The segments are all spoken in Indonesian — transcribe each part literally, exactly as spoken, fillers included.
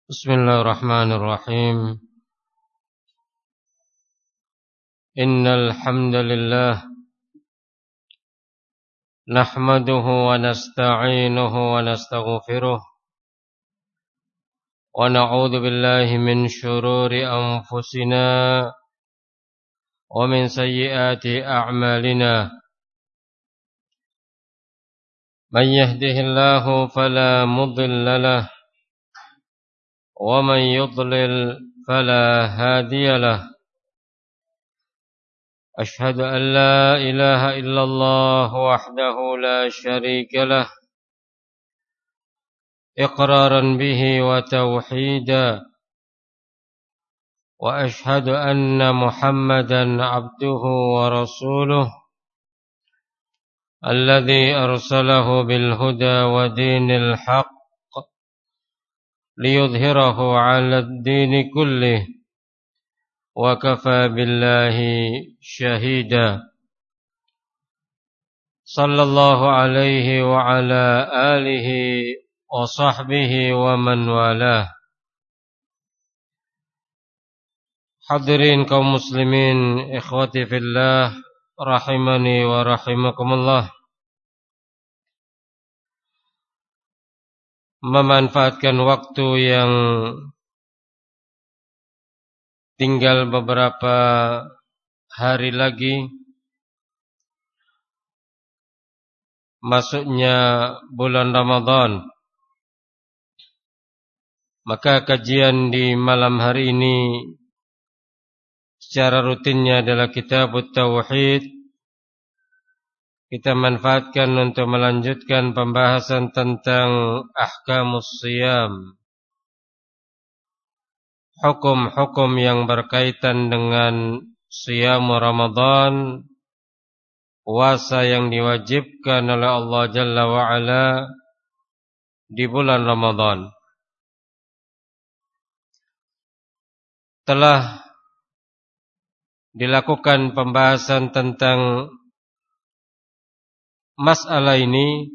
Bismillahirrahmanirrahim. Innal hamdalillah nahmaduhu wa nasta'inuhu wa nastaghfiruh wa na'udzu billahi min shururi anfusina wa min sayyiati a'malina. Man yahdihillahu fala mudilla lahu wa man yudlil fala hadiya lahu. أشهد أن لا إله إلا الله وحده لا شريك له إقرارا به وتوحيدا وأشهد أن محمدا عبده ورسوله الذي أرسله بالهدى ودين الحق ليظهره على الدين كله وكفى بالله شهيدا. صلى الله عليه وعلى آله وصحبه ومن والاه. Hadirin kaum muslimin, ikhwati fillah, rahimani wa rahimakumullah. Memanfaatkan waktu yang tinggal beberapa hari lagi masuknya bulan Ramadan, maka kajian di malam hari ini secara rutinnya adalah Kitabut Tauhid. Kita manfaatkan untuk melanjutkan pembahasan tentang Ahkamus Siyam, hukum-hukum yang berkaitan dengan Siyam Ramadan, puasa yang diwajibkan oleh Allah Jalla wa'ala di bulan Ramadan. Telah dilakukan pembahasan tentang masalah ini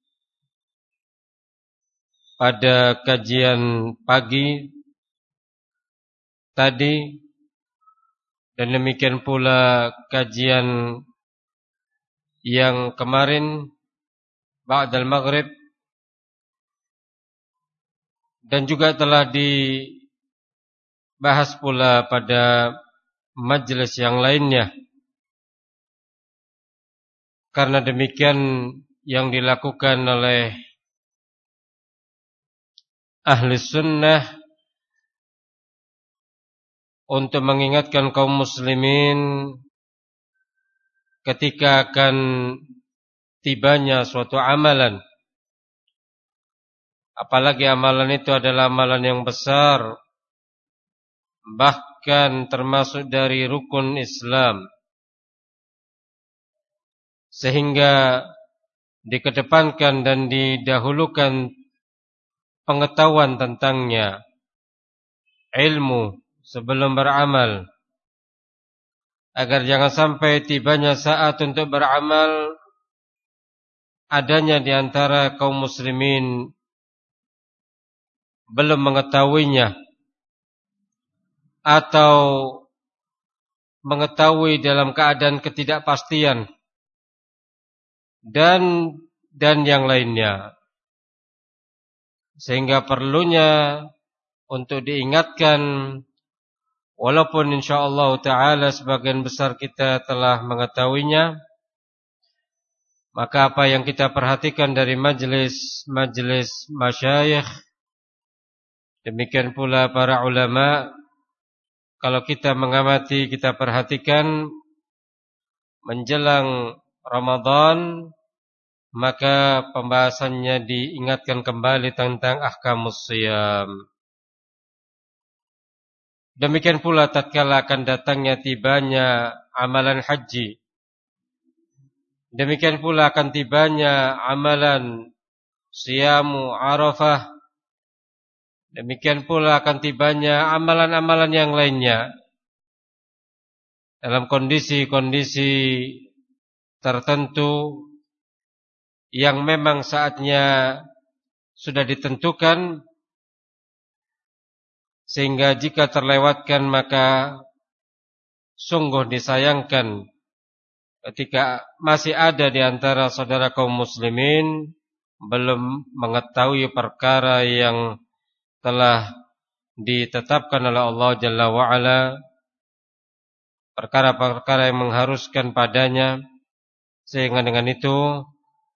pada kajian pagi tadi, dan demikian pula kajian yang kemarin ba'dal maghrib, dan juga telah dibahas pula pada majelis yang lainnya. Karena demikian yang dilakukan oleh ahli sunnah untuk mengingatkan kaum muslimin ketika akan tibanya suatu amalan, apalagi amalan itu adalah amalan yang besar, bahkan termasuk dari rukun Islam, sehingga dikedepankan dan didahulukan pengetahuan tentangnya, ilmu sebelum beramal, agar jangan sampai tibanya saat untuk beramal adanya di antara kaum muslimin belum mengetahuinya, atau mengetahui dalam keadaan ketidakpastian, dan dan yang lainnya. Sehingga perlunya untuk diingatkan, walaupun insyaallah ta'ala sebagian besar kita telah mengetahuinya, maka apa yang kita perhatikan dari majlis-majlis masyayikh, demikian pula para ulama, kalau kita mengamati, kita perhatikan menjelang Ramadan, maka pembahasannya diingatkan kembali tentang Ahkamus Siyam. Demikian pula tatkala akan datangnya tibanya amalan haji, demikian pula akan tibanya amalan Siyamu Arafah, demikian pula akan tibanya amalan-amalan yang lainnya dalam kondisi-kondisi tertentu yang memang saatnya sudah ditentukan, sehingga jika terlewatkan maka sungguh disayangkan ketika masih ada di antara saudara kaum muslimin belum mengetahui perkara yang telah ditetapkan oleh Allah Jalla wa'ala, perkara-perkara yang mengharuskan padanya. Sehingga dengan itu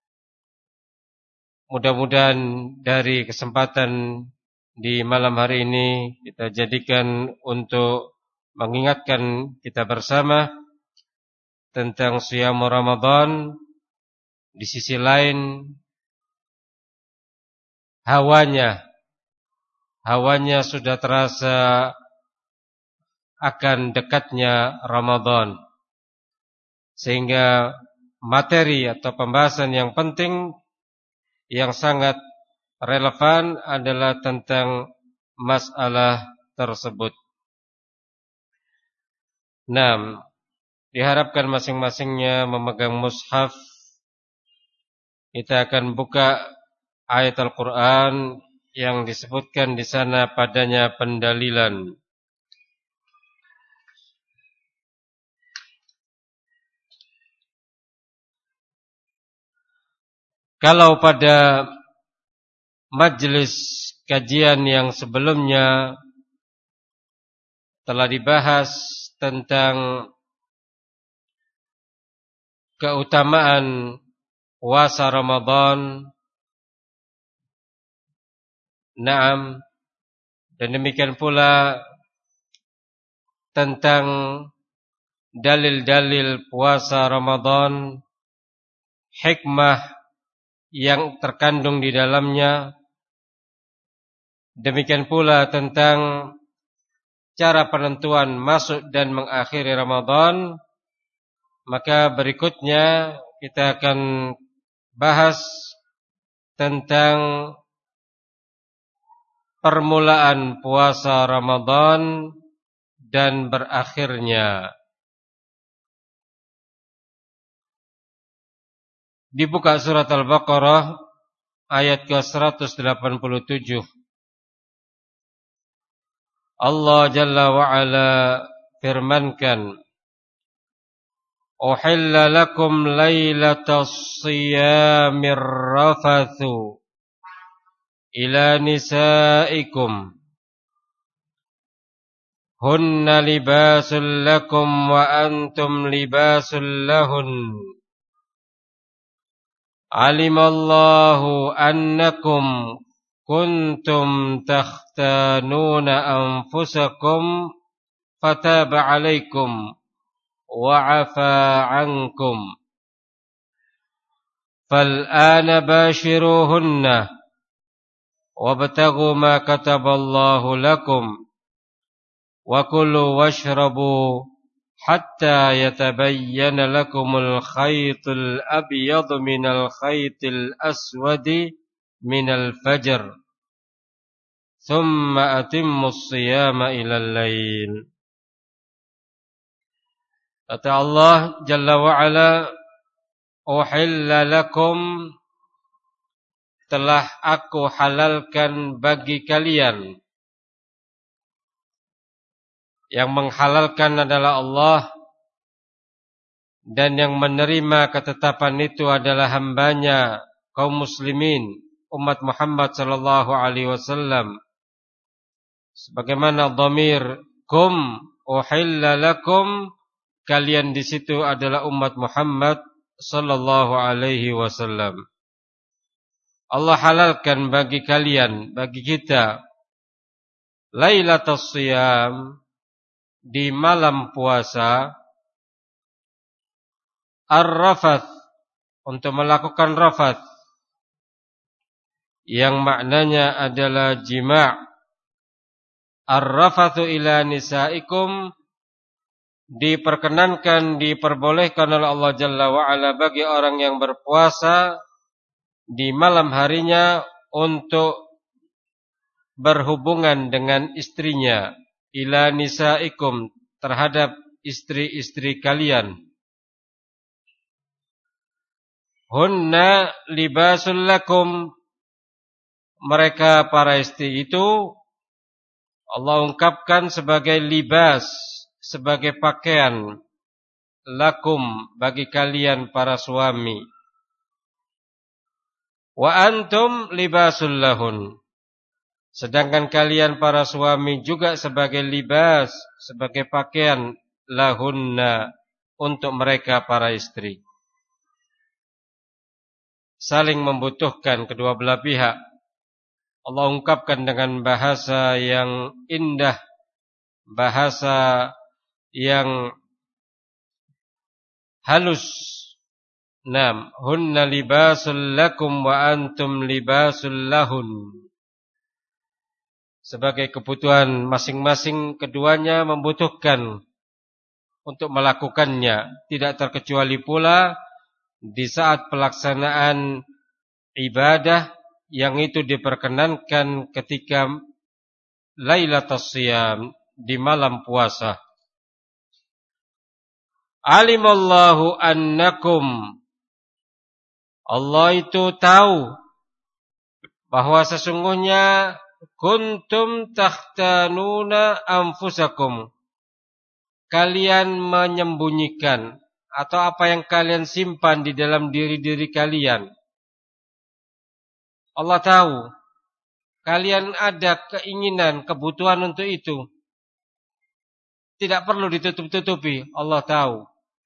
mudah-mudahan dari kesempatan di malam hari ini kita jadikan untuk mengingatkan kita bersama tentang Shiyam Ramadan. Di sisi lain hawanya hawanya sudah terasa akan dekatnya Ramadan, sehingga materi atau pembahasan yang penting yang sangat relevan adalah tentang masalah tersebut. Nah, diharapkan masing-masingnya memegang mushaf. Kita akan buka ayat Al-Quran yang disebutkan di sana padanya pendalilan. Kalau pada majelis kajian yang sebelumnya telah dibahas tentang keutamaan puasa Ramadan, naam, dan demikian pula tentang dalil-dalil puasa Ramadan, hikmah yang terkandung di dalamnya, demikian pula tentang cara penentuan masuk dan mengakhiri Ramadan. Maka berikutnya kita akan bahas tentang permulaan puasa Ramadan dan berakhirnya. Dibuka surat Al-Baqarah ayat ke seratus delapan puluh tujuh. Allah Jalla wa'ala firmankan, Uhilla lakum laylatas siyamir rafathu ila nisaikum hunna libasul lakum wa antum libasul lahun. Alimallahu annakum kuntum takhtanuna anfusakum fataba alaikum wa afa ankum. Fal'ana bashiruhunna wabtaghu ma kataballahu lakum wa kulu washrabu hatta yatabayyana lakumul khaytul abyadu minal khaytil aswadi minal fajr thumma atimmus siyama ilal lail. Kata Allah Jalla wa'ala, uhilla lakum, telah aku halalkan bagi kalian. Yang menghalalkan adalah Allah, dan yang menerima ketetapan itu adalah hambanya kaum muslimin, umat Muhammad sallallahu alaihi wasallam. Sebagaimana dhamir kum uhilla lakum, kalian di situ adalah umat Muhammad sallallahu alaihi wasallam. Allah halalkan bagi kalian, bagi kita, Lailatul Shiyam, di malam puasa, ar-rafath, untuk melakukan rafath, yang maknanya adalah jima'. Ar-rafathu ila nisaikum, diperkenankan, diperbolehkan oleh Allah Jalla wa'ala bagi orang yang berpuasa di malam harinya untuk berhubungan dengan istrinya. Ila nisaikum, terhadap istri-istri kalian. Hunna libasul lakum, mereka para istri itu Allah ungkapkan sebagai libas, sebagai pakaian lakum bagi kalian para suami. Wa antum libasul lahun. Sedangkan kalian para suami juga sebagai libas, sebagai pakaian lahunna untuk mereka para istri. Saling membutuhkan kedua belah pihak. Allah ungkapkan dengan bahasa yang indah, bahasa yang halus. Nam, hunna libasul lakum wa antum libasul lahun. Sebagai kebutuhan masing-masing, keduanya membutuhkan untuk melakukannya. Tidak terkecuali pula di saat pelaksanaan ibadah yang itu diperkenankan ketika Lailatul Shiyam, di malam puasa. Alimallahu annakum, Allah itu tahu bahwa sesungguhnya kuntum takhtanuna anfusakum, kalian menyembunyikan atau apa yang kalian simpan di dalam diri-diri kalian. Allah tahu kalian ada keinginan, kebutuhan untuk itu. Tidak perlu ditutup-tutupi, Allah tahu.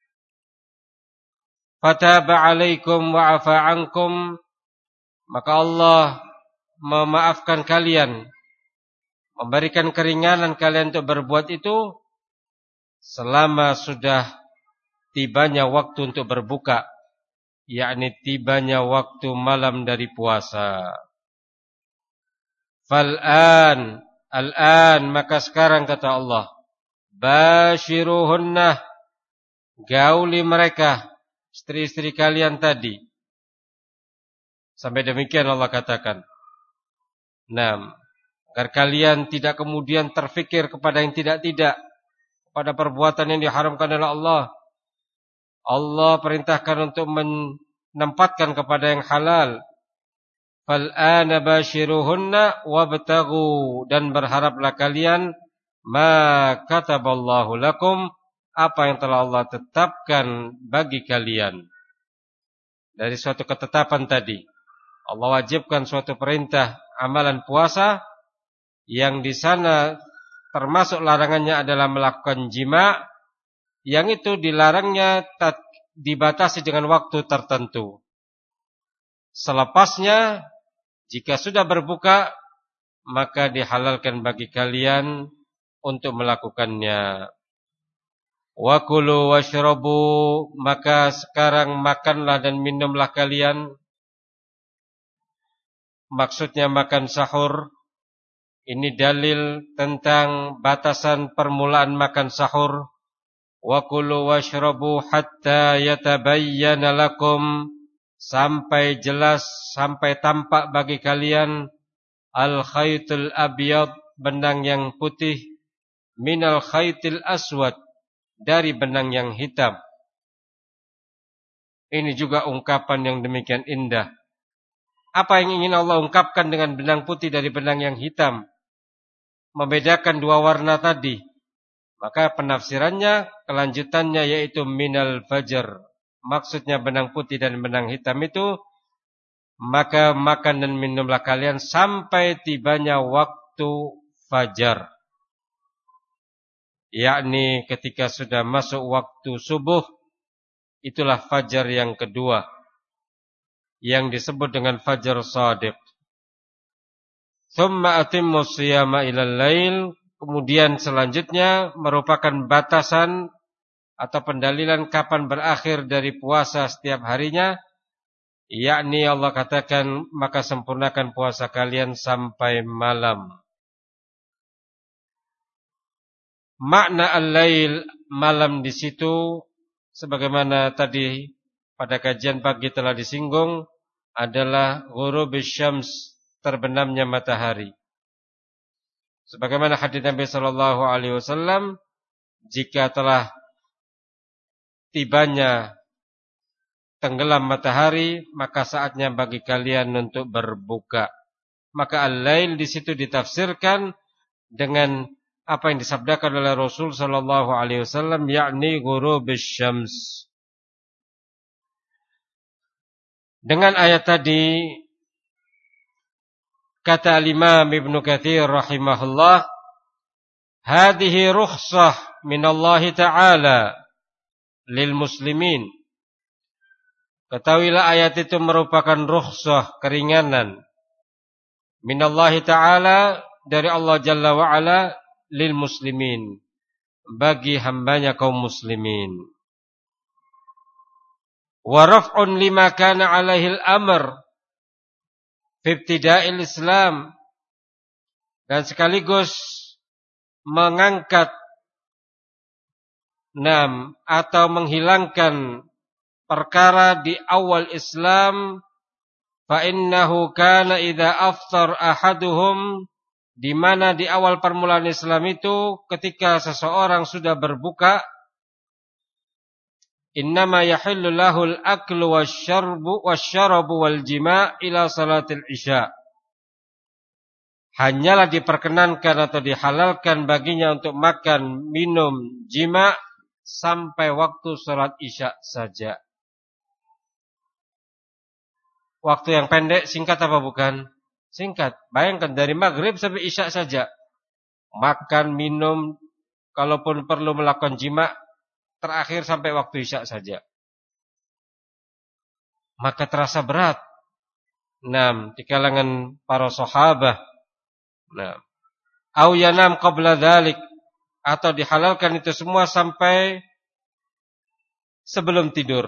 Fataba alaikum wa afa ankum, maka Allah memaafkan kalian, memberikan keringanan kalian untuk berbuat itu selama sudah tibanya waktu untuk berbuka, yakni tibanya waktu malam dari puasa. Fal'an, al-an, maka sekarang kata Allah, bashiruhunna, gauli mereka, istri-istri kalian tadi. Sampai demikian Allah katakan. Nah, agar kalian tidak kemudian terfikir kepada yang tidak-tidak, pada perbuatan yang diharamkan oleh Allah. Allah perintahkan untuk menempatkan kepada yang halal. Fal'ana bashiruhunna wabtaghu, dan berharaplah kalian ma kataballahu lakum, apa yang telah Allah tetapkan bagi kalian. Dari suatu ketetapan tadi, Allah wajibkan suatu perintah amalan puasa yang di sana termasuk larangannya adalah melakukan jima', yang itu dilarangnya dibatasi dengan waktu tertentu. Selepasnya, jika sudah berbuka, maka dihalalkan bagi kalian untuk melakukannya. Wa kulu washrabu, maka sekarang makanlah dan minumlah kalian. Maksudnya makan sahur. Ini dalil tentang batasan permulaan makan sahur. Wa kulu washrabu hatta yatabayyana lakum, sampai jelas, sampai tampak bagi kalian al khaytul abyad, benang yang putih, minal khaytil aswad, dari benang yang hitam. Ini juga ungkapan yang demikian indah. Apa yang ingin Allah ungkapkan dengan benang putih dari benang yang hitam? Membedakan dua warna tadi. Maka penafsirannya, kelanjutannya yaitu minal fajr. Maksudnya benang putih dan benang hitam itu, maka makan dan minumlah kalian sampai tibanya waktu fajar. Yakni ketika sudah masuk waktu subuh, itulah fajar yang kedua, yang disebut dengan fajar shadiq. Thumma atimmu siyama ilal lail, kemudian selanjutnya merupakan batasan atau pendalilan kapan berakhir dari puasa setiap harinya, yakni Allah katakan, maka sempurnakan puasa kalian sampai malam. Makna al-lail, malam di situ, sebagaimana tadi pada kajian pagi telah disinggung, adalah ghurubus syams, terbenamnya matahari. Sebagaimana hadits Nabi sallallahu alaihi wasallam, jika telah tibanya tenggelam matahari, maka saatnya bagi kalian untuk berbuka. Maka al-lail di situ ditafsirkan dengan apa yang disabdakan oleh Rasul sallallahu alaihi wasallam, yakni ghurubus syams. Dengan ayat tadi kata Imam Ibnu Katsir rahimahullah, hadhihi rukhsah minallahi ta'ala lil muslimin. Ketahuilah ayat itu merupakan rukhsah, keringanan, minallahi ta'ala, dari Allah Jalla wa'ala, lil muslimin, bagi hambanya kaum muslimin. Wa raf'un lima kana alaihi al-amr fi ibtida'il Islam, dan sekaligus mengangkat nam atau menghilangkan perkara di awal Islam, fa innahu kana idza aftar ahaduhum, di mana di awal permulaan Islam itu ketika seseorang sudah berbuka, innama yahillu lahul aklu wasyarbu wasyarabu wal jima' ila salatil isya, hanyalah diperkenankan atau dihalalkan baginya untuk makan, minum, jima' sampai waktu salat isya saja. Waktu yang pendek, singkat apa bukan? Singkat. Bayangkan dari maghrib sampai isya saja. Makan, minum, kalaupun perlu melakukan jima' terakhir sampai waktu isya saja. Maka terasa berat. Nah, di kalangan para sahabat. Nah, au yanam qabla dzalik, atau dihalalkan itu semua sampai sebelum tidur.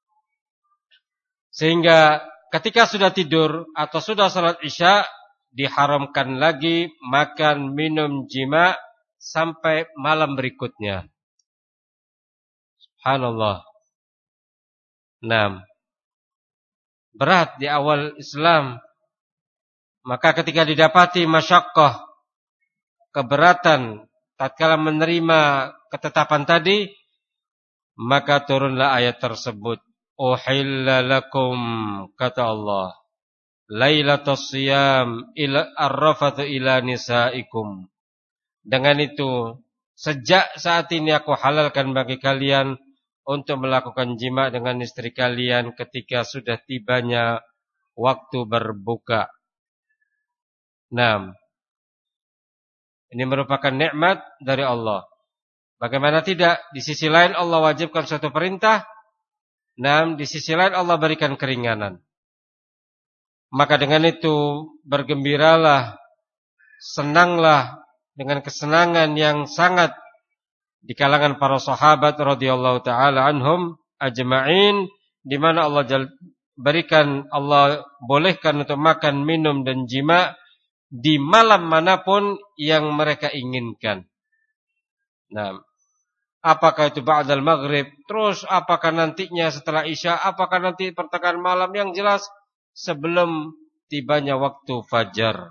Sehingga ketika sudah tidur atau sudah salat isya, diharamkan lagi makan, minum, jima' sampai malam berikutnya. Subhanallah. Nah, berat di awal Islam. Maka ketika didapati masyaqqah, keberatan tatkala menerima ketetapan tadi, maka turunlah ayat tersebut. Uhilla lakum, kata Allah, lailatus siyam ila arrafathu ila nisaikum. Dengan itu, sejak saat ini aku halalkan bagi kalian untuk melakukan jima' dengan istri kalian ketika sudah tibanya waktu berbuka. Nah, ini merupakan nikmat dari Allah. Bagaimana tidak? Di sisi lain Allah wajibkan suatu perintah, nah, di sisi lain Allah berikan keringanan. Maka dengan itu bergembiralah, senanglah dengan kesenangan yang sangat di kalangan para sahabat radhiyallahu taala anhum ajma'in, di mana Allah berikan, Allah bolehkan untuk makan, minum dan jima' di malam manapun yang mereka inginkan. Nah, apakah itu ba'dal maghrib, terus apakah nantinya setelah isya, apakah nanti pertengahan malam, yang jelas sebelum tibanya waktu fajar.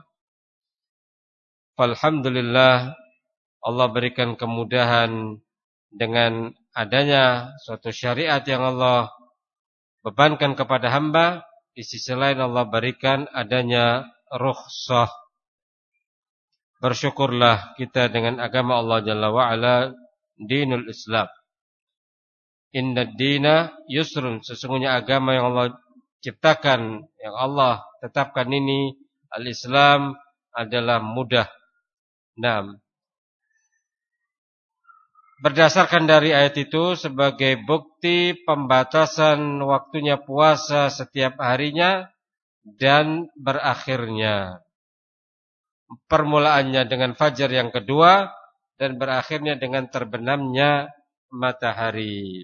Alhamdulillah, Allah berikan kemudahan dengan adanya suatu syariat yang Allah bebankan kepada hamba. Di sisi lain Allah berikan adanya rukhsah. Bersyukurlah kita dengan agama Allah Jalla wa'ala, dinul Islam. Inna dina yusrun, sesungguhnya agama yang Allah ciptakan, yang Allah tetapkan ini, al-Islam, adalah mudah. Nah, berdasarkan dari ayat itu sebagai bukti pembatasan waktunya puasa setiap harinya dan berakhirnya. Permulaannya dengan fajar yang kedua dan berakhirnya dengan terbenamnya matahari.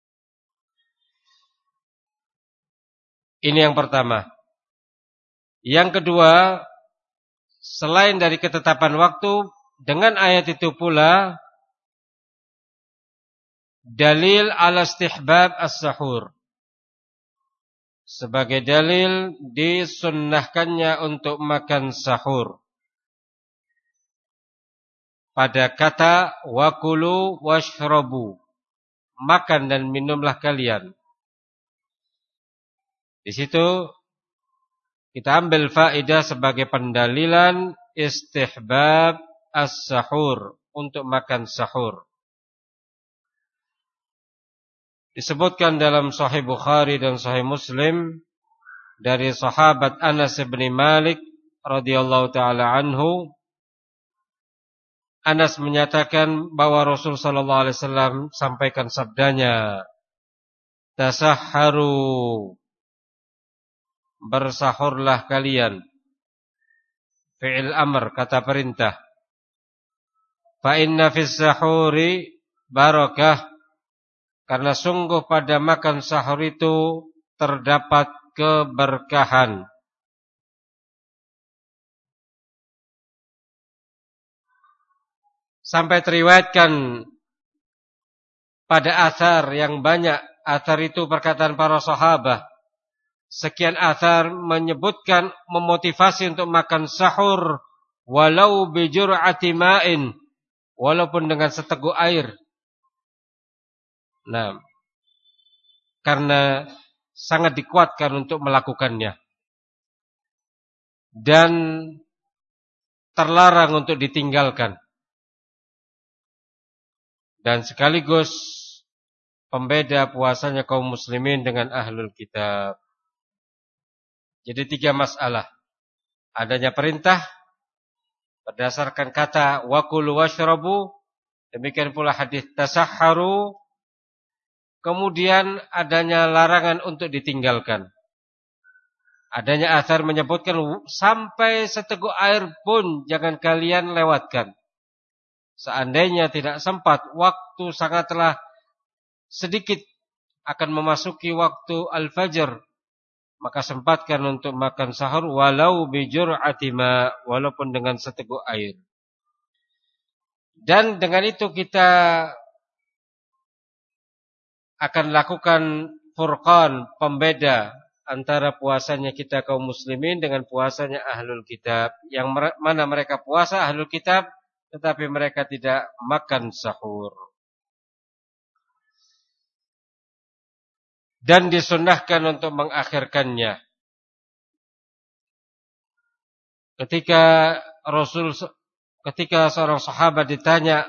Ini yang pertama. Yang kedua, selain dari ketetapan waktu, dengan ayat itu pula dalil ala istihbab as-sahur, sebagai dalil disunnahkannya untuk makan sahur. Pada kata wakulu washrabu, makan dan minumlah kalian. Di situ kita ambil faedah sebagai pendalilan istihbab as-sahur, untuk makan sahur. Disebutkan dalam Sahih Bukhari dan Sahih Muslim dari sahabat Anas bin Malik radhiyallahu taala anhu, Anas menyatakan bahwa Rasul sallallahu alaihi wasallam sampaikan sabdanya, tasahharu, bersahurlah kalian. Fi'il amr, kata perintah. Fa inna fis sahuri barakah, karena sungguh pada makan sahur itu terdapat keberkahan. Sampai teriwayatkan pada athar yang banyak, athar itu perkataan para sahabat. Sekian athar menyebutkan, memotivasi untuk makan sahur walau bijur'ati ma'in, walaupun dengan seteguk air. Nah, karena sangat dikuatkan untuk melakukannya dan terlarang untuk ditinggalkan, dan sekaligus pembeda puasanya kaum muslimin dengan ahlul kitab. Jadi tiga masalah. Adanya perintah berdasarkan kata wakulu washrabu, demikian pula hadis tasahharu. Kemudian adanya larangan untuk ditinggalkan. Adanya athar menyebutkan sampai seteguk air pun jangan kalian lewatkan. Seandainya tidak sempat, waktu sangatlah sedikit akan memasuki waktu al-fajr, maka sempatkan untuk makan sahur walau bijur'ati ma, walaupun dengan seteguk air. Dan dengan itu kita akan lakukan furqan, pembeda antara puasanya kita kaum muslimin dengan puasanya ahlul kitab, yang mana mereka puasa ahlul kitab tetapi mereka tidak makan sahur. Dan disunnahkan untuk mengakhirkannya. Ketika Rasul, ketika seorang sahabat ditanya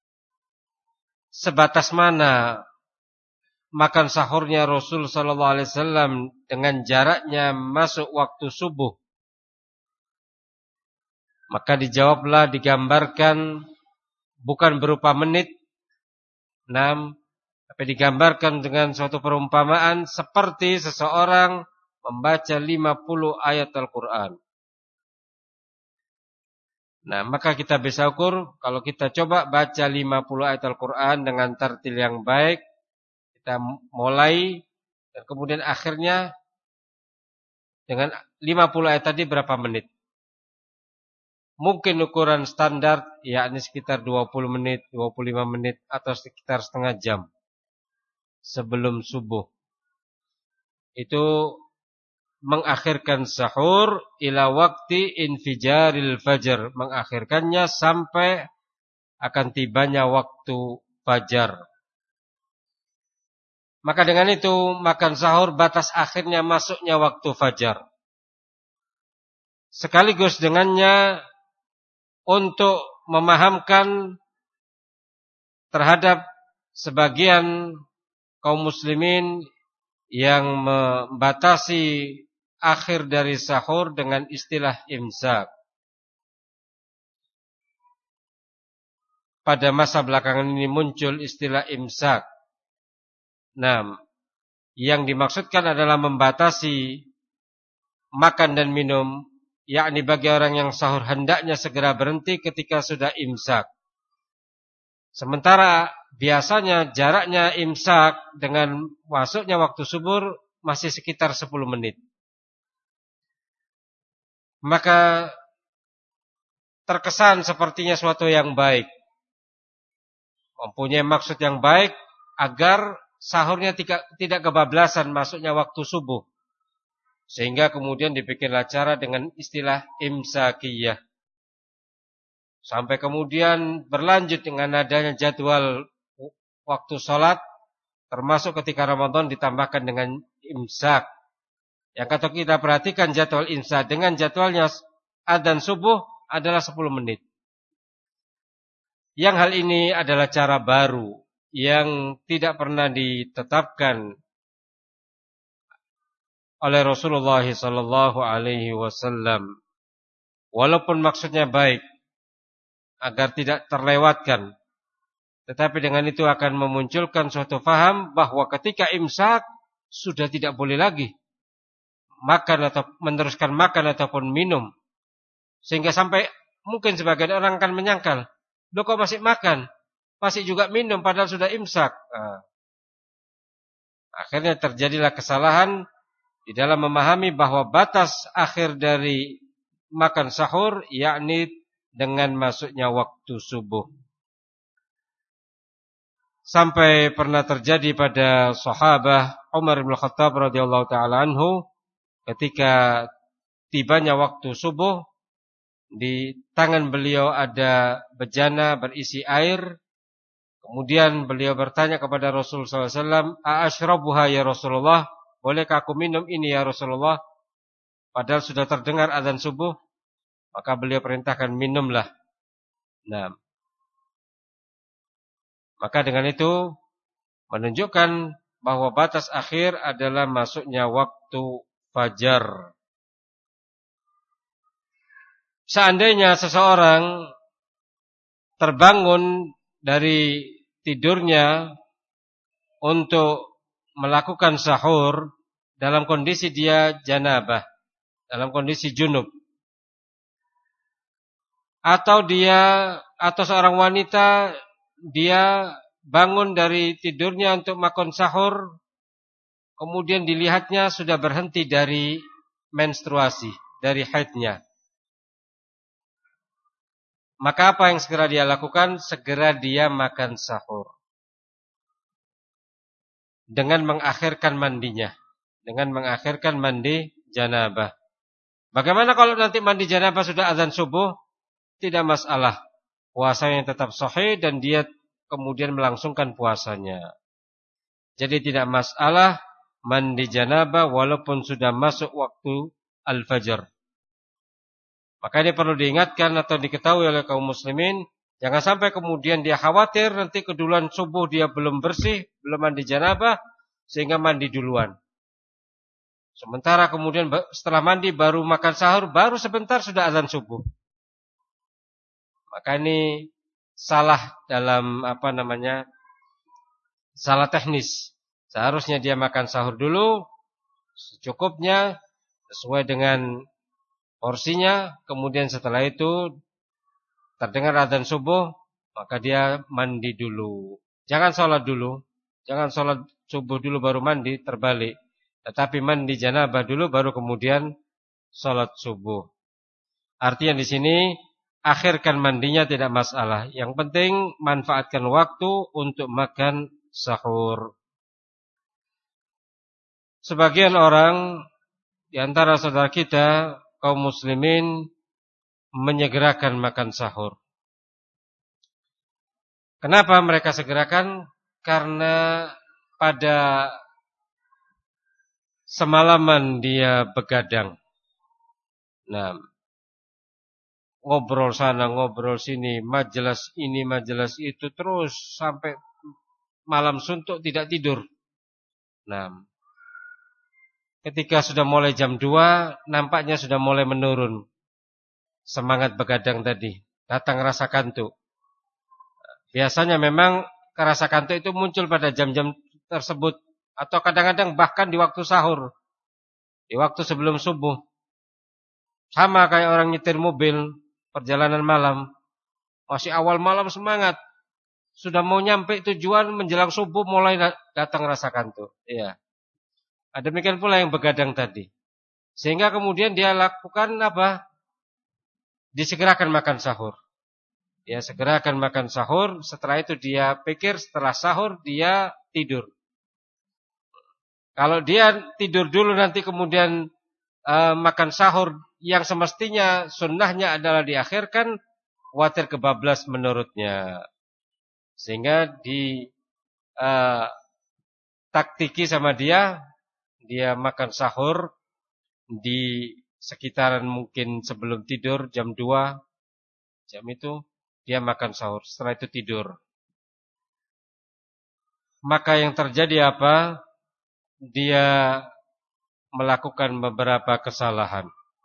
sebatas mana makan sahurnya Rasul sallallahu alaihi wasallam dengan jaraknya masuk waktu subuh, maka dijawablah, digambarkan bukan berupa menit, enam, tapi digambarkan dengan suatu perumpamaan seperti seseorang membaca lima puluh ayat Al-Quran. Nah, maka kita bisa ukur, kalau kita coba baca lima puluh ayat Al-Quran dengan tartil yang baik, kita mulai, dan kemudian akhirnya dengan lima puluh ayat tadi berapa menit? Mungkin ukuran standar, yakni sekitar dua puluh menit, dua puluh lima menit, atau sekitar setengah jam sebelum subuh. Itu mengakhirkan sahur ila waktu infijaril fajar, mengakhirkannya sampai akan tibanya waktu fajar. Maka dengan itu makan sahur batas akhirnya masuknya waktu fajar. Sekaligus dengannya untuk memahamkan terhadap sebagian kaum muslimin yang membatasi akhir dari sahur dengan istilah imsak. Pada masa belakangan ini muncul istilah imsak. Nah, yang dimaksudkan adalah membatasi makan dan minum, yakni bagi orang yang sahur hendaknya segera berhenti ketika sudah imsak. Sementara biasanya jaraknya imsak dengan masuknya waktu subuh masih sekitar sepuluh menit. Maka terkesan sepertinya suatu yang baik, mempunyai maksud yang baik agar sahurnya tidak, tidak kebablasan masuknya waktu subuh. Sehingga kemudian dibikinlah cara dengan istilah imsakiyah. Sampai kemudian berlanjut dengan adanya jadwal waktu sholat, termasuk ketika Ramadan ditambahkan dengan imsak. Yang kalau kita perhatikan jadwal imsak dengan jadwalnya adzan subuh adalah sepuluh menit. Yang hal ini adalah cara baru yang tidak pernah ditetapkan oleh Rasulullah sallallahu alaihi wasallam. Walaupun maksudnya baik agar tidak terlewatkan, tetapi dengan itu akan memunculkan suatu faham bahwa ketika imsak sudah tidak boleh lagi makan atau meneruskan makan ataupun minum. Sehingga sampai mungkin sebagian orang akan menyangkal, "Loh kok masih makan? Masih juga minum padahal sudah imsak." Nah, akhirnya terjadilah kesalahan di dalam memahami bahwa batas akhir dari makan sahur yakni dengan masuknya waktu subuh. Sampai pernah terjadi pada sahabat Umar bin Khattab radhiyallahu taala anhu ketika tibanya waktu subuh, di tangan beliau ada bejana berisi air. Kemudian beliau bertanya kepada Rasul sallallahu alaihi wasallam, "A'ashrabuha ya Rasulullah? Bolehkah aku minum ini ya Rasulullah?" Padahal sudah terdengar azan subuh, maka beliau perintahkan, "Minumlah." Nah, maka dengan itu menunjukkan bahwa batas akhir adalah masuknya waktu fajar. Seandainya seseorang terbangun dari tidurnya untuk melakukan sahur dalam kondisi dia janabah, dalam kondisi junub, atau dia atau seorang wanita dia bangun dari tidurnya untuk makan sahur, kemudian dilihatnya sudah berhenti dari menstruasi, dari haidnya. Maka apa yang segera dia lakukan? Segera dia makan sahur dengan mengakhirkan mandinya, dengan mengakhirkan mandi janabah. Bagaimana kalau nanti mandi janabah sudah azan subuh? Tidak masalah, puasanya tetap sahih dan dia kemudian melangsungkan puasanya. Jadi tidak masalah mandi janabah walaupun sudah masuk waktu al-fajr. Maka ini perlu diingatkan atau diketahui oleh kaum muslimin, jangan sampai kemudian dia khawatir nanti keduluan subuh dia belum bersih, belum mandi janabah, sehingga mandi duluan. Sementara kemudian setelah mandi baru makan sahur, baru sebentar sudah azan subuh. Maka ini salah dalam apa namanya? Salah teknis. Seharusnya dia makan sahur dulu secukupnya sesuai dengan porsinya, kemudian setelah itu terdengar azan subuh, maka dia mandi dulu. Jangan sholat dulu, jangan sholat subuh dulu baru mandi, terbalik. Tetapi mandi janabah dulu baru kemudian sholat subuh. Artinya di sini akhirkan mandinya tidak masalah. Yang penting manfaatkan waktu untuk makan sahur. Sebagian orang di antara saudara kita kaum muslimin menyegerakan makan sahur. Kenapa mereka segerakan? Karena pada semalaman dia begadang. Nah, ngobrol sana, ngobrol sini, majelis ini, majelis itu, terus sampai malam suntuk tidak tidur. Nah, ketika sudah mulai jam dua, nampaknya sudah mulai menurun semangat begadang tadi. Datang rasa kantuk. Biasanya memang rasa kantuk itu muncul pada jam-jam tersebut. Atau kadang-kadang bahkan di waktu sahur. Di waktu sebelum subuh. Sama kayak orang nyetir mobil, perjalanan malam. Masih awal malam semangat. Sudah mau nyampe tujuan menjelang subuh mulai datang rasa kantuk. Iya. Demikian pula yang begadang tadi. Sehingga kemudian dia lakukan apa? Disegerakan makan sahur. Ya, segerakan makan sahur. Setelah itu dia pikir setelah sahur dia tidur. Kalau dia tidur dulu nanti kemudian uh, makan sahur yang semestinya sunnahnya adalah diakhirkan, khawatir kebablas menurutnya. Sehingga di uh, taktiki sama dia, dia makan sahur di sekitaran mungkin sebelum tidur jam dua, jam itu dia makan sahur, setelah itu tidur. Maka yang terjadi apa? Dia melakukan beberapa kesalahan.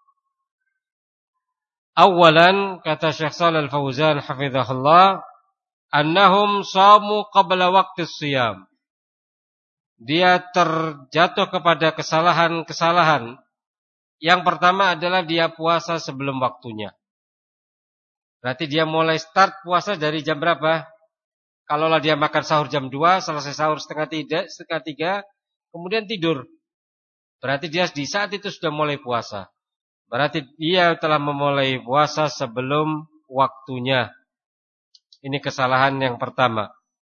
Awalan, kata Syekh Shalal Al-Fauzan hafizahullah, annahum shamu qabla waqti shiyam. Dia terjatuh kepada kesalahan-kesalahan. Yang pertama adalah dia puasa sebelum waktunya. Berarti dia mulai start puasa dari jam berapa? Kalaulah dia makan sahur jam dua, selesai sahur setengah tiga, setengah tiga, kemudian tidur. Berarti dia di saat itu sudah mulai puasa. Berarti dia telah memulai puasa sebelum waktunya. Ini kesalahan yang pertama.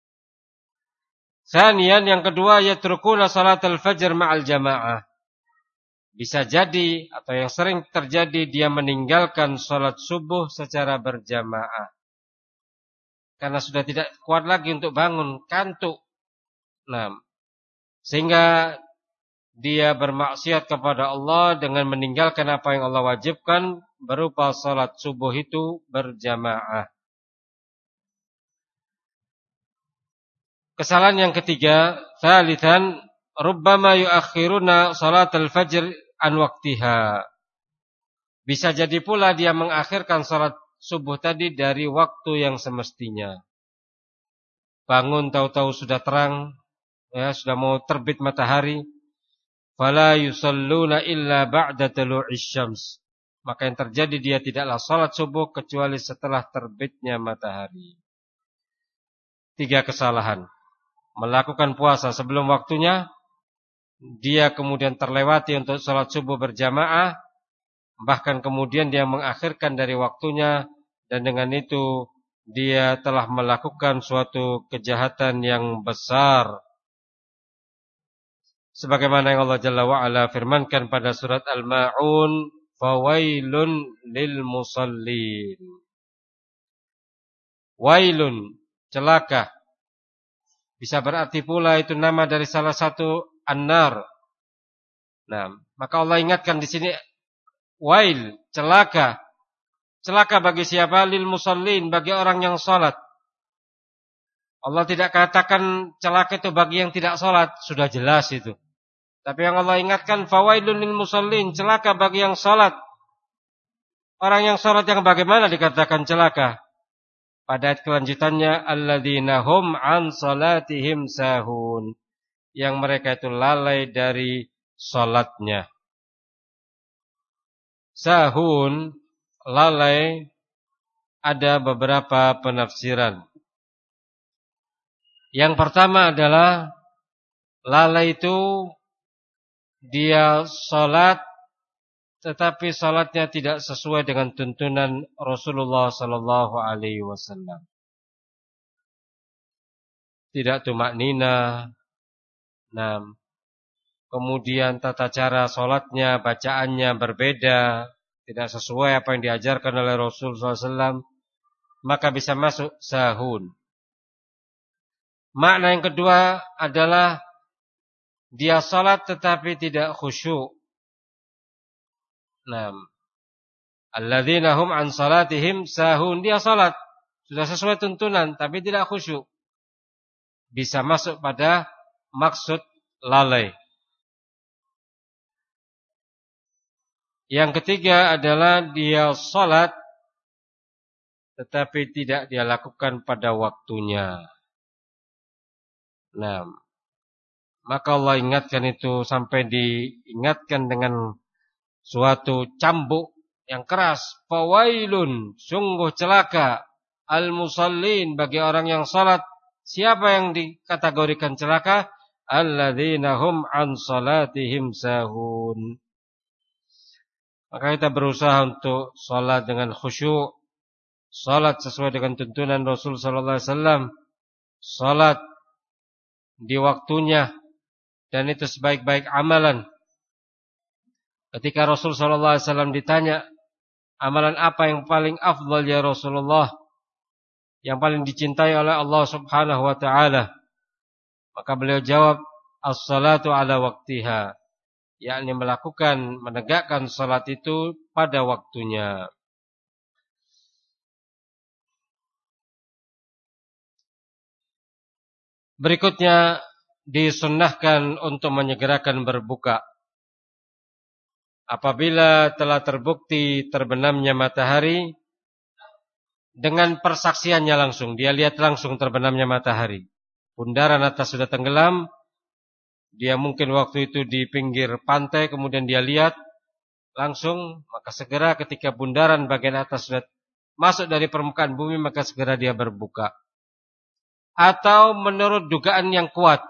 Sanian, yang kedua, yatrukuna salatul fajr ma'al jamaah. Bisa jadi atau yang sering terjadi dia meninggalkan salat subuh secara berjamaah. Karena sudah tidak kuat lagi untuk bangun, kantuk. Nah, sehingga dia bermaksiat kepada Allah dengan meninggalkan apa yang Allah wajibkan berupa salat subuh itu berjamaah. Kesalahan yang ketiga, tsalitsan, rubbama yuakhiruna salatal fajr an waqtiha. Bisa jadi pula dia mengakhirkan salat subuh tadi dari waktu yang semestinya. Bangun tahu-tahu sudah terang, ya sudah mau terbit matahari. Fala yusalluna illa ba'da tulu'isy syams. Maka yang terjadi dia tidaklah salat subuh kecuali setelah terbitnya matahari. Tiga kesalahan. Melakukan puasa sebelum waktunya, dia kemudian terlewati untuk salat subuh berjamaah, bahkan kemudian dia mengakhirkan dari waktunya, dan dengan itu dia telah melakukan suatu kejahatan yang besar. Sebagaimana yang Allah Jalla wa'ala firmankan pada surat Al-Ma'un, fawailun lil musallin. Wailun, celaka. Bisa berarti pula itu nama dari salah satu an-nar. Nah, maka Allah ingatkan di sini wail, celaka. Celaka bagi siapa? Lil musallin, bagi orang yang salat. Allah tidak katakan celaka itu bagi yang tidak salat, sudah jelas itu. Tapi yang Allah ingatkan fawailun lil musallin, celaka bagi yang salat. Orang yang salat yang bagaimana dikatakan celaka? Pada ayat kelanjutannya, alladzina hum an salatihim sahun, yang mereka itu lalai dari salatnya. Sahun, lalai, ada beberapa penafsiran. Yang pertama adalah lalai itu dia salat tetapi salatnya tidak sesuai dengan tuntunan Rasulullah sallallahu alaihi wasallam. Tidak tumaknina. Nah, kemudian tata cara salatnya, bacaannya berbeda, tidak sesuai apa yang diajarkan oleh Rasul sallallahu alaihi wasallam, maka bisa masuk sahun. Makna yang kedua adalah dia salat tetapi tidak khusyuk. Nah, alladzina hum an salatihim sahun, dia salat sudah sesuai tuntunan tapi tidak khusyuk. Bisa masuk pada maksud lalai. Yang ketiga adalah dia salat tetapi tidak dia lakukan pada waktunya. Nah, maka Allah ingatkan itu sampai diingatkan dengan suatu cambuk yang keras. Fawailun, sungguh celaka. Al-musallin, bagi orang yang salat. Siapa yang dikategorikan celaka? Alladzina hum an salatihim sahun. Maka kita berusaha untuk salat dengan khusyuk. Salat sesuai dengan tuntunan Rasul sallallahu alaihi wasallam. Salat di waktunya. Dan itu sebaik-baik amalan. Ketika Rasul sallallahu alaihi wasallam ditanya, amalan apa yang paling afdal ya Rasulullah, yang paling dicintai oleh Allah Subhanahu wa taala? Maka beliau jawab, as-salatu ala waqtiha, yakni melakukan, menegakkan salat itu pada waktunya. Berikutnya disunnahkan untuk menyegerakan berbuka apabila telah terbukti terbenamnya matahari dengan persaksiannya langsung. Dia lihat langsung terbenamnya matahari. Bundaran atas sudah tenggelam. Dia mungkin waktu itu di pinggir pantai, kemudian dia lihat langsung, maka segera ketika bundaran bagian atas sudah masuk dari permukaan bumi, maka segera dia berbuka. Atau menurut dugaan yang kuat,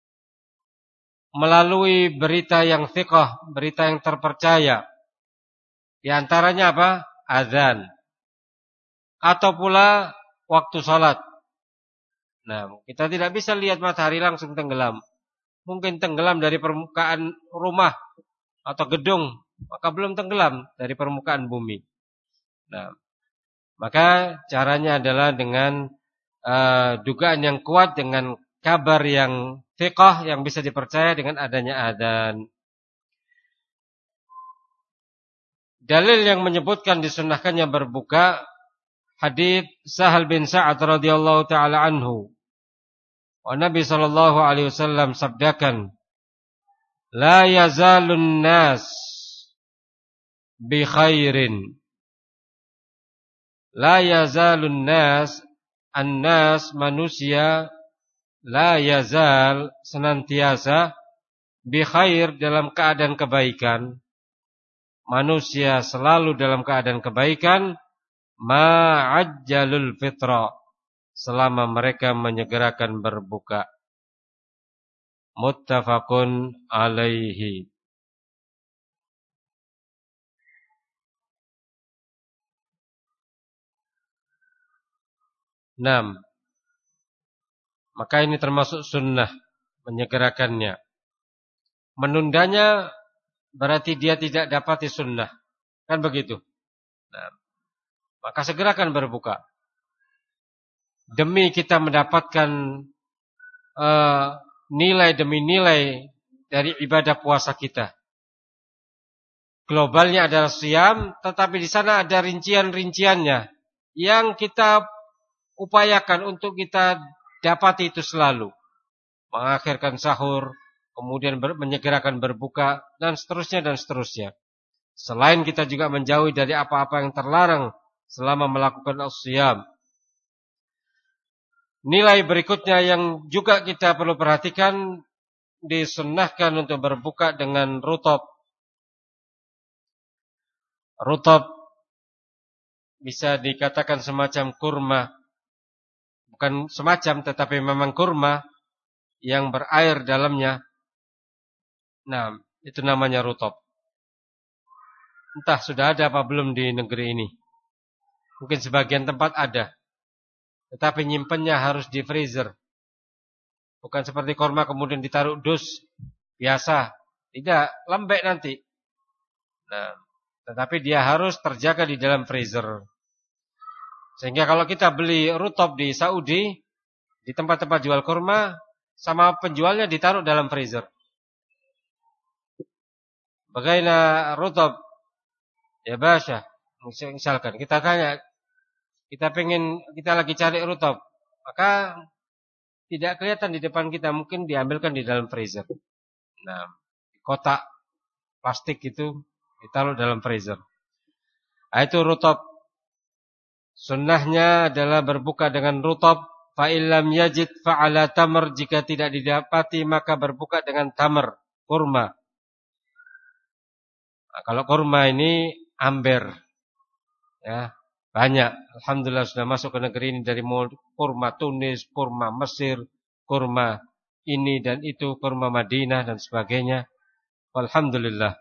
melalui berita yang thiqah, berita yang terpercaya. Di antaranya apa? Azan. Atau pula waktu salat. Nah, kita tidak bisa lihat matahari langsung tenggelam. Mungkin tenggelam dari permukaan rumah atau gedung, maka belum tenggelam dari permukaan bumi. Nah, maka caranya adalah dengan uh, dugaan yang kuat, dengan kabar yang thiqah, yang bisa dipercaya dengan adanya adzan. Dalil yang menyebutkan disunnahkannya berbuka, hadits Sahal bin Sa'ad radhiyallahu taala anhu. Wa Nabi sallallahu alaihi wasallam sabdakan, la yazalun nas bi khairin. La yazalun nas, an-nas manusia, la yazal senantiasa bi khair dalam keadaan kebaikan. Manusia selalu dalam keadaan kebaikan, ma'ajjalul fitra, selama mereka menyegerakan berbuka. Muttafaqun alaihi. Enam. Maka ini termasuk sunnah, menyegerakannya. Menundanya berarti dia tidak dapati sunnah. Kan begitu. Nah, maka segerakan berbuka. Demi kita mendapatkan uh, nilai demi nilai dari ibadah puasa kita. Globalnya adalah siyam, tetapi di sana ada rincian-rinciannya yang kita upayakan untuk kita dapati itu selalu. Mengakhirkan sahur, kemudian ber, menyegerakan berbuka, dan seterusnya dan seterusnya. Selain kita juga menjauhi dari apa-apa yang terlarang selama melakukan as-siyam. Nilai berikutnya yang juga kita perlu perhatikan, disunnahkan untuk berbuka dengan rutab. Rutab bisa dikatakan semacam kurma. Bukan semacam, tetapi memang kurma yang berair dalamnya. Nah, itu namanya rutab. Entah sudah ada apa belum di negeri ini. Mungkin sebagian tempat ada. Tetapi nyimpennya harus di freezer. Bukan seperti kurma kemudian ditaruh dus biasa. Tidak, lembek nanti. Nah, tetapi dia harus terjaga di dalam freezer. Sehingga kalau kita beli rutab di Saudi, di tempat-tempat jual kurma, sama penjualnya ditaruh dalam freezer. Bagaimana rutab? Ya basya, misalkan kita tanya, kita pengen, kita lagi cari rutab, maka tidak kelihatan di depan kita, mungkin diambilkan di dalam freezer. Nah, kotak plastik itu ditaruh dalam freezer. Nah, itu rutab. Sunnahnya adalah berbuka dengan rutab. Fa illam yajid fa'ala tamr, jika tidak didapati maka berbuka dengan tamr, kurma. Nah, kalau kurma ini amber, ya banyak. Alhamdulillah sudah masuk ke negeri ini dari kurma Tunis, kurma Mesir, kurma ini dan itu, kurma Madinah dan sebagainya. Alhamdulillah.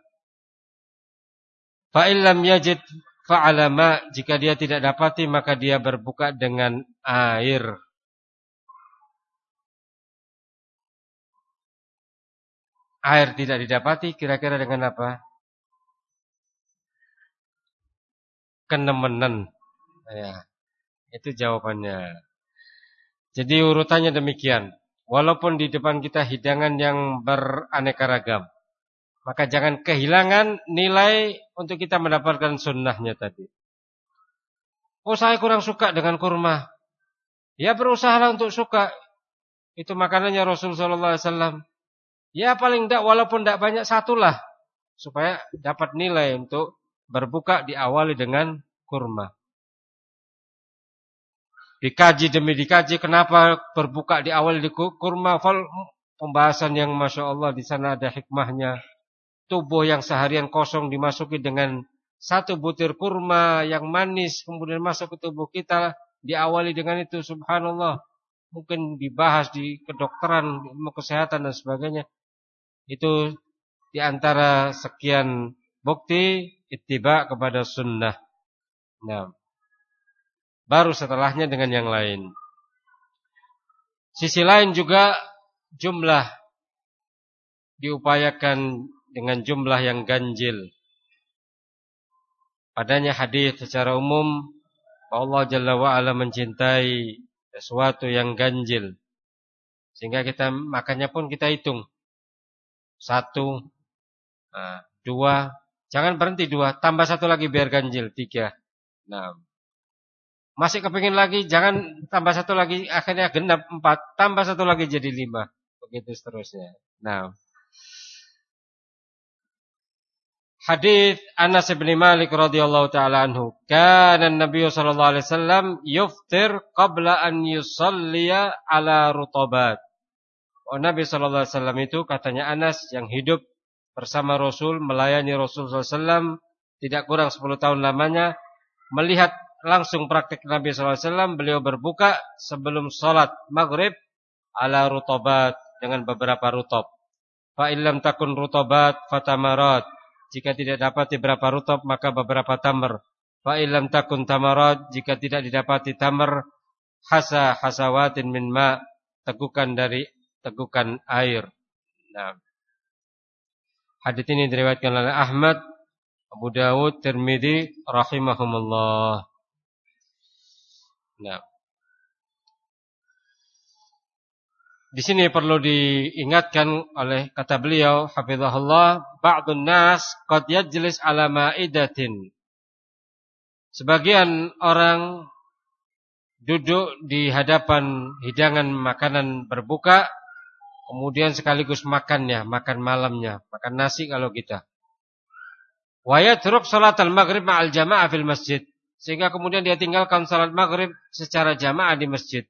Fa illam yajid fa'ala ma, jika dia tidak dapati maka dia berbuka dengan air. Air tidak didapati, kira-kira dengan apa? Kenemenan. Ya, itu jawabannya. Jadi urutannya demikian. Walaupun di depan kita hidangan yang beraneka ragam, maka jangan kehilangan nilai untuk kita mendapatkan sunnahnya tadi. Oh, saya kurang suka dengan kurma. Ya, berusahalah untuk suka. itu makanannya Rasul sallallahu alaihi wasallam. Ya paling tidak walaupun tidak banyak satulah supaya dapat nilai untuk berbuka diawali dengan kurma. Dikaji demi dikaji kenapa berbuka diawali di kurma. Pembahasan yang Masya Allah di sana ada hikmahnya. Tubuh yang seharian kosong dimasuki dengan satu butir kurma yang manis kemudian masuk ke tubuh kita diawali dengan itu, subhanallah. Mungkin dibahas di kedokteran, ilmu kesehatan dan sebagainya. Itu diantara sekian bukti ittiba kepada sunnah. Nah, baru setelahnya dengan yang lain. Sisi lain juga jumlah diupayakan dengan jumlah yang ganjil. Padanya hadis secara umum Allah Jalla wa'ala mencintai sesuatu yang ganjil. Sehingga kita makannya pun kita hitung. Satu, nah, dua, jangan berhenti dua, tambah satu lagi biar ganjil, tiga. Nah, masih kepingin lagi, jangan tambah satu lagi, akhirnya genap empat, tambah satu lagi jadi lima. Begitu seterusnya. Nah, hadis Anas bin Malik radhiyallahu taala anhu, kana Nabi sallallahu alaihi wasallam yuftir qabla an yusalliya ala rutabat. Oh, Nabi sallallahu alaihi wasallam itu katanya Anas yang hidup bersama Rasul, melayani Rasul sallallahu alaihi wasallam tidak kurang sepuluh tahun lamanya, melihat langsung praktik Nabi sallallahu alaihi wasallam, beliau berbuka sebelum salat maghrib ala rutabat dengan beberapa rutab. Fa illam takun rutabat fatamarat. Jika tidak dapat beberapa rutab maka beberapa tamar. Fa illam takun tamarat, jika tidak didapati tamar, hasa hasawatin min ma, tegukan dari tegukan air. Nah, hadits ini diriwayatkan oleh Ahmad, Abu Dawud, Tirmidzi rahimahumullah. Nah, di sini perlu diingatkan oleh kata beliau hafizahullah, ba'dun nas qad yajlis ala ma'idatin. Sebagian orang duduk di hadapan hidangan makanan berbuka, kemudian sekaligus makannya, makan malamnya, makan nasi kalau kita. Wa yatruk salatal maghrib ma'al jamaah fil masjid. Sehingga kemudian dia tinggalkan salat maghrib secara jamaah di masjid.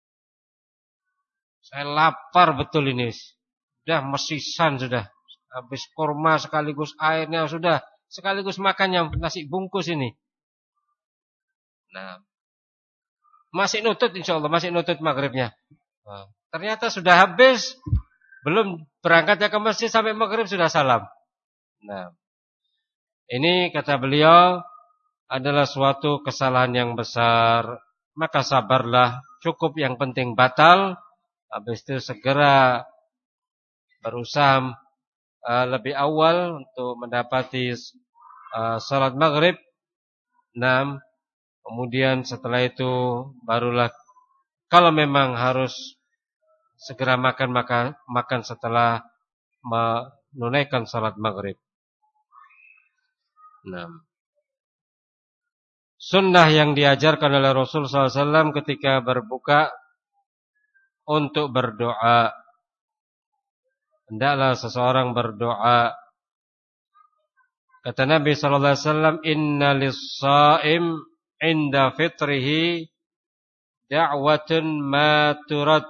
Saya lapar betul ini. Sudah mesisan sudah. Habis kurma sekaligus airnya sudah. Sekaligus makannya nasi bungkus ini. Nah, masih nutut insyaallah, masih nutut maghribnya. Nah, ternyata sudah habis. Belum berangkatnya ke masjid sampai maghrib sudah salam. Nah, ini kata beliau adalah suatu kesalahan yang besar. Maka sabarlah, cukup yang penting batal. Habis itu segera berusaha uh, lebih awal untuk mendapati uh, salat maghrib. Nah, kemudian setelah itu barulah kalau memang harus segera makan maka makan setelah menunaikan salat maghrib. Nah, sunnah yang diajarkan oleh Rasul sallallahu alaihi wasallam ketika berbuka untuk berdoa. Hendaklah seseorang berdoa. Kata Nabi sallallahu alaihi wasallam, "Inna lis-shaim 'inda fitrihi da'watun ma turad."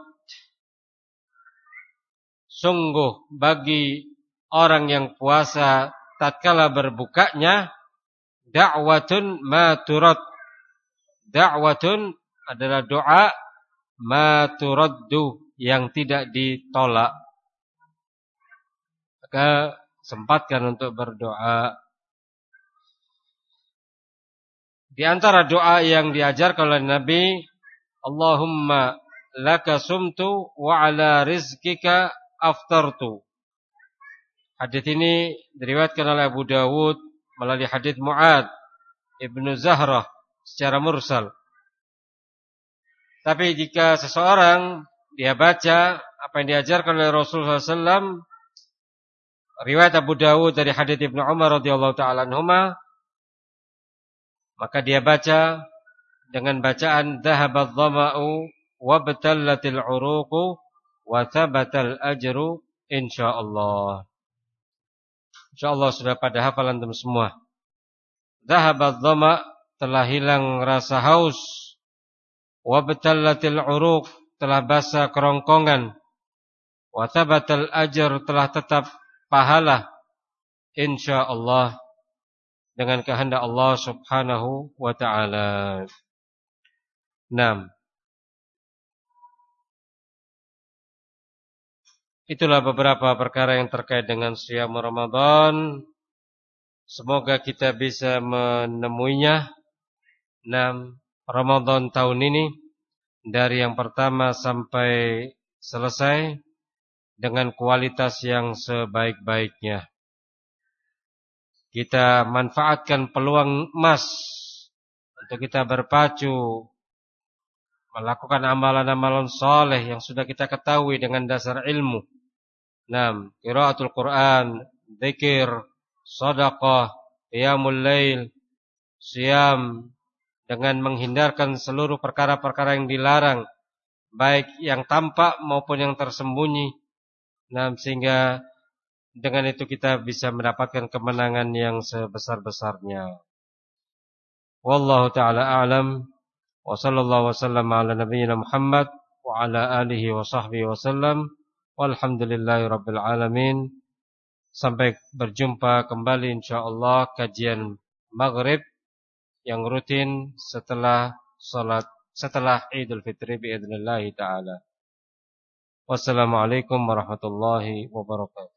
Sungguh bagi orang yang puasa tatkala berbukanya, da'watun ma turad. Da'watun adalah doa ma turaddu, yang tidak ditolak. Maka sempatkan untuk berdoa. Di antara doa yang diajarkan oleh Nabi, Allahumma laka sumtu wa ala rizkika aftartu. Hadits ini diriwayatkan oleh Abu Dawud melalui hadits Mu'ad Ibnu Zahrah secara mursal. Tapi jika seseorang dia baca apa yang diajarkan oleh Rasulullah sallallahu alaihi wasallam, riwayat Abu Dawud dari hadits Ibnu Umar radhiyallahu taala anhuma, maka dia baca dengan bacaan dhahabadh-dhama'u wabtallatil 'uruqu wa thabatal ajru insyaallah. Insyaallah sudah pada hafalan teman semua. Dhahabat dhama, telah hilang rasa haus. Wa batallatil uruq, telah basah kerongkongan. Wa thabatal ajr, telah tetap pahala insyaallah dengan kehendak Allah Subhanahu wa taala. enam. Itulah beberapa perkara yang terkait dengan siam Ramadan. Semoga kita bisa menemuinya. enam. Ramadan tahun ini dari yang pertama sampai selesai dengan kualitas yang sebaik-baiknya. Kita manfaatkan peluang emas untuk kita berpacu melakukan amalan-amalan saleh yang sudah kita ketahui dengan dasar ilmu. enam. Qiraatul Quran, zikir, sedekah, qiyamul lail, siam, dengan menghindarkan seluruh perkara-perkara yang dilarang, baik yang tampak maupun yang tersembunyi. Nah, sehingga dengan itu kita bisa mendapatkan kemenangan yang sebesar-besarnya. Wallahu ta'ala a'lam. Wa sallallahu wasallam ala nabiyyina Muhammad wa ala alihi wa sahbihi wasallam. Walhamdulillahi rabbil alamin. Sampai berjumpa kembali insyaallah kajian maghrib yang rutin setelah salat, setelah Idul Fitri biidznillah ta'ala. Wassalamualaikum warahmatullahi wabarakatuh.